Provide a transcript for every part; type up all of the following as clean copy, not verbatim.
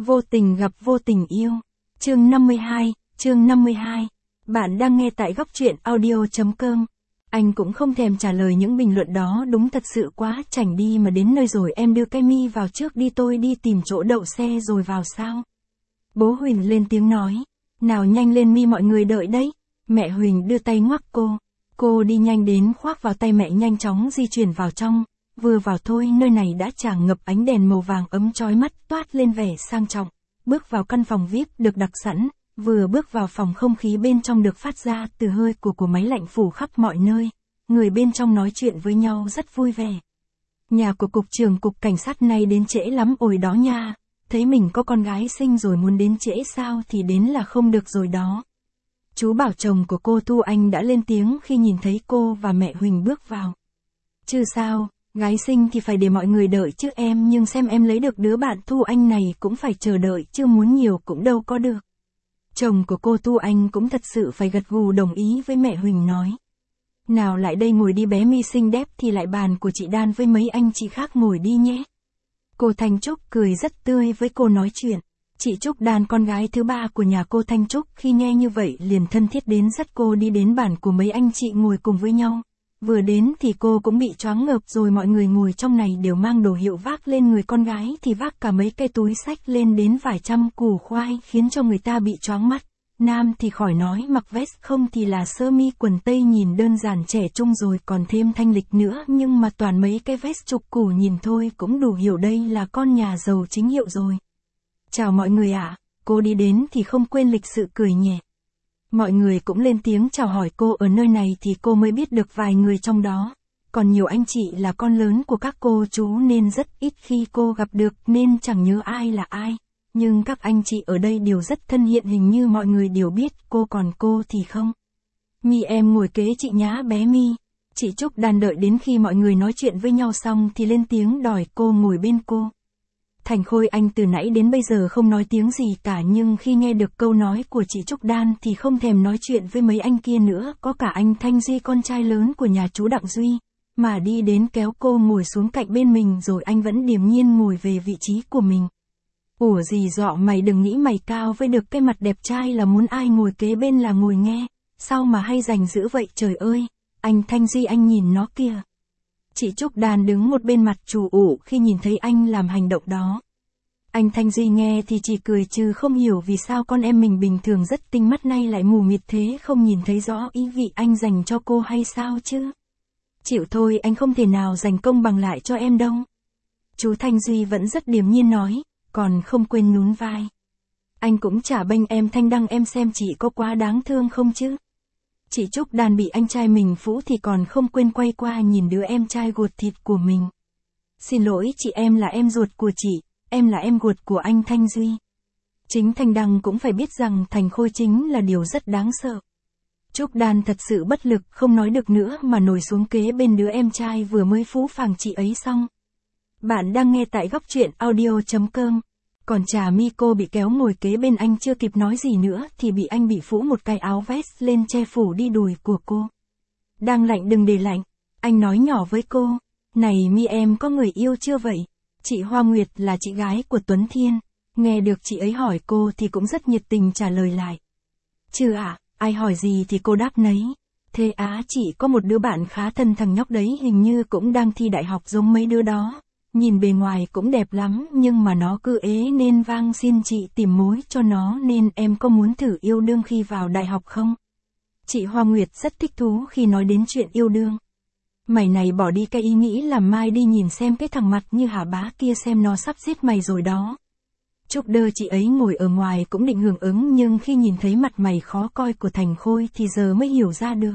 Vô tình gặp vô tình yêu. Chương 52. Bạn đang nghe tại góc truyện audio.com. Anh cũng không thèm trả lời những bình luận đó, đúng thật sự quá chảnh đi, mà đến nơi rồi em đưa cái mi vào trước đi, tôi đi tìm chỗ đậu xe rồi vào sao? Bố Huỳnh lên tiếng nói. Nào nhanh lên mi, mọi người đợi đấy. Mẹ Huỳnh đưa tay ngoắc cô. Cô đi nhanh đến khoác vào tay mẹ, nhanh chóng di chuyển vào trong. Vừa vào thôi, nơi này đã tràn ngập ánh đèn màu vàng ấm chói mắt, toát lên vẻ sang trọng. Bước vào căn phòng VIP được đặt sẵn, vừa bước vào phòng, không khí bên trong được phát ra từ hơi của máy lạnh phủ khắp mọi nơi. Người bên trong nói chuyện với nhau rất vui vẻ. Nhà của cục trưởng cục cảnh sát này đến trễ lắm ồi đó nha. Thấy mình có con gái xinh rồi muốn đến trễ sao thì đến là không được rồi đó. Chú Bảo, chồng của cô Thu Anh, đã lên tiếng khi nhìn thấy cô và mẹ Huỳnh bước vào. Chứ sao, gái xinh thì phải để mọi người đợi chứ em, nhưng xem em lấy được đứa bạn Thu Anh này cũng phải chờ đợi chứ, muốn nhiều cũng đâu có được. Chồng của cô Thu Anh cũng thật sự phải gật gù đồng ý với mẹ Huỳnh, nói. Nào lại đây ngồi đi bé mi xinh đẹp, thì lại bàn của chị Đan với mấy anh chị khác ngồi đi nhé. Cô Thanh Trúc cười rất tươi với cô nói chuyện. Chị Trúc Đan, con gái thứ ba của nhà cô Thanh Trúc, khi nghe như vậy liền thân thiết đến dắt cô đi đến bàn của mấy anh chị ngồi cùng với nhau. Vừa đến thì cô cũng bị choáng ngợp rồi, mọi người ngồi trong này đều mang đồ hiệu vác lên người, con gái thì vác cả mấy cái túi xách lên đến vài trăm củ khoai, khiến cho người ta bị choáng mắt. Nam thì khỏi nói, mặc vest không thì là sơ mi quần tây, nhìn đơn giản trẻ trung rồi còn thêm thanh lịch nữa, nhưng mà toàn mấy cái vest chục củ, nhìn thôi cũng đủ hiểu đây là con nhà giàu chính hiệu rồi. Chào mọi người ạ. Cô đi đến thì không quên lịch sự cười nhẹ. Mọi người cũng lên tiếng chào hỏi cô, ở nơi này thì cô mới biết được vài người trong đó. Còn nhiều anh chị là con lớn của các cô chú nên rất ít khi cô gặp được, nên chẳng nhớ ai là ai. Nhưng các anh chị ở đây đều rất thân thiện, hình như mọi người đều biết cô, còn cô thì không. Mi, em ngồi kế chị nhá bé Mi. Chị Trúc Đan đợi đến khi mọi người nói chuyện với nhau xong thì lên tiếng đòi cô ngồi bên cô. Thành Khôi, anh từ nãy đến bây giờ không nói tiếng gì cả, nhưng khi nghe được câu nói của chị Trúc Đan thì không thèm nói chuyện với mấy anh kia nữa, có cả anh Thanh Duy, con trai lớn của nhà chú Đặng Duy, mà đi đến kéo cô ngồi xuống cạnh bên mình, rồi anh vẫn điềm nhiên ngồi về vị trí của mình. Ủa gì dọ, mày đừng nghĩ mày cao với được cái mặt đẹp trai là muốn ai ngồi kế bên là ngồi nghe, sao mà hay dành dữ vậy trời ơi, anh Thanh Duy, anh nhìn nó kìa. Chị Trúc Đan đứng một bên mặt trù ủ khi nhìn thấy anh làm hành động đó. Anh Thanh Duy nghe thì chỉ cười chứ không hiểu vì sao con em mình bình thường rất tinh mắt nay lại mù mịt thế, không nhìn thấy rõ ý vị anh dành cho cô hay sao chứ. Chịu thôi, anh không thể nào dành công bằng lại cho em đâu. Chú Thanh Duy vẫn rất điềm nhiên nói, còn không quên nhún vai. Anh cũng chả bênh em Thanh Đăng, em xem chị có quá đáng thương không chứ. Chị Trúc Đan bị anh trai mình phũ thì còn không quên quay qua nhìn đứa em trai ruột thịt của mình. Xin lỗi chị, em là em ruột của chị, em là em ruột của anh Thanh Duy. Chính Thanh Đăng cũng phải biết rằng Thành Khôi chính là điều rất đáng sợ. Trúc Đan thật sự bất lực, không nói được nữa mà ngồi xuống kế bên đứa em trai vừa mới phũ phàng chị ấy xong. Bạn đang nghe tại góc truyện audio.com. Còn Trà Mi, cô bị kéo ngồi kế bên anh, chưa kịp nói gì nữa thì bị anh bị phũ một cái áo vest lên che phủ đi đùi của cô. Đang lạnh đừng để lạnh. Anh nói nhỏ với cô. Này Mi, em có người yêu chưa vậy? Chị Hoa Nguyệt là chị gái của Tuấn Thiên. Nghe được chị ấy hỏi cô thì cũng rất nhiệt tình trả lời lại. Chứ ạ, ai hỏi gì thì cô đáp nấy. Thế á, chị có một đứa bạn khá thân, thằng nhóc đấy hình như cũng đang thi đại học giống mấy đứa đó. Nhìn bề ngoài cũng đẹp lắm, nhưng mà nó cứ ế nên vang xin chị tìm mối cho nó, nên em có muốn thử yêu đương khi vào đại học không? Chị Hoa Nguyệt rất thích thú khi nói đến chuyện yêu đương. Mày này bỏ đi cái ý nghĩ làm mai đi, nhìn xem cái thằng mặt như hả bá kia, xem nó sắp giết mày rồi đó. Trúc Đơ, chị ấy ngồi ở ngoài cũng định hưởng ứng, nhưng khi nhìn thấy mặt mày khó coi của Thành Khôi thì giờ mới hiểu ra được.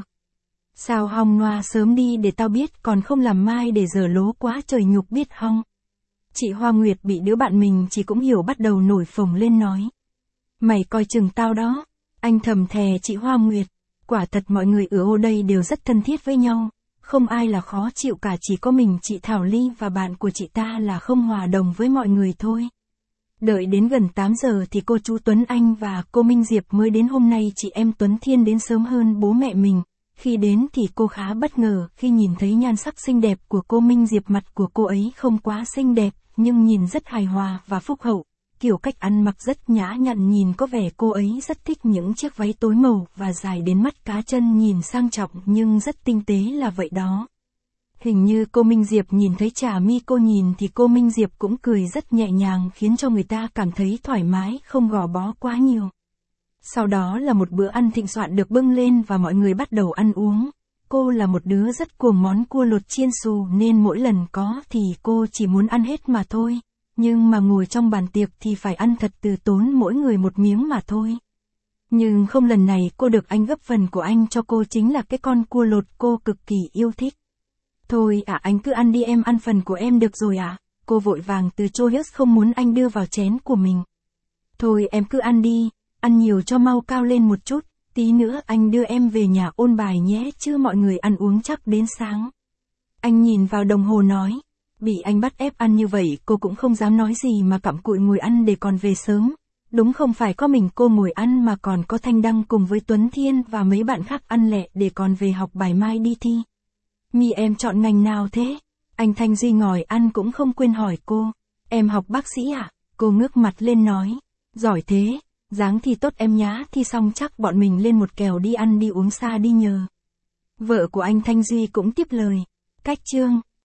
Sao hong noa sớm đi để tao biết, còn không làm mai để giờ lố quá trời nhục biết hong. Chị Hoa Nguyệt bị đứa bạn mình chỉ cũng hiểu bắt đầu nổi phồng lên nói. Mày coi chừng tao đó. Anh thầm thè chị Hoa Nguyệt. Quả thật mọi người ở ô đây đều rất thân thiết với nhau. Không ai là khó chịu cả, chỉ có mình chị Thảo Ly và bạn của chị ta là không hòa đồng với mọi người thôi. Đợi đến gần 8 giờ thì cô chú Tuấn Anh và cô Minh Diệp mới đến. Hôm nay chị em Tuấn Thiên đến sớm hơn bố mẹ mình. Khi đến thì cô khá bất ngờ khi nhìn thấy nhan sắc xinh đẹp của cô Minh Diệp. Mặt của cô ấy không quá xinh đẹp, nhưng nhìn rất hài hòa và phúc hậu. kiểu cách ăn mặc rất nhã nhặn, nhìn có vẻ cô ấy rất thích những chiếc váy tối màu và dài đến mắt cá chân, nhìn sang trọng nhưng rất tinh tế là vậy đó. Hình như cô Minh Diệp nhìn thấy Trà My cô nhìn thì cô Minh Diệp cũng cười rất nhẹ nhàng, khiến cho người ta cảm thấy thoải mái, không gò bó quá nhiều. Sau đó là một bữa ăn thịnh soạn được bưng lên và mọi người bắt đầu ăn uống. Cô là một đứa rất cuồng món cua lột chiên xù nên mỗi lần có thì cô chỉ muốn ăn hết mà thôi. Nhưng mà ngồi trong bàn tiệc thì phải ăn thật từ tốn, mỗi người một miếng mà thôi. Nhưng không, lần này cô được anh gấp phần của anh cho cô, chính là cái con cua lột cô cực kỳ yêu thích. Thôi anh cứ ăn đi, em ăn phần của em được rồi ạ. Cô vội vàng từ chối, không muốn anh đưa vào chén của mình. Thôi em cứ ăn đi, ăn nhiều cho mau cao lên một chút, tí nữa anh đưa em về nhà ôn bài nhé, chứ mọi người ăn uống chắc đến sáng. Anh nhìn vào đồng hồ nói, bị anh bắt ép ăn như vậy cô cũng không dám nói gì mà cặm cụi ngồi ăn để còn về sớm. Đúng không phải có mình cô ngồi ăn mà còn có Thanh Đăng cùng với Tuấn Thiên và mấy bạn khác ăn lẹ để còn về học bài mai đi thi. My em chọn ngành nào thế? Anh Thanh Duy ngồi ăn cũng không quên hỏi cô. Em học bác sĩ à? Cô ngước mặt lên nói. Giỏi thế, dáng thì tốt em nhá, thi xong chắc bọn mình lên một kèo đi ăn đi uống xa đi nhờ. Vợ của anh Thanh Duy cũng tiếp lời. Cách chương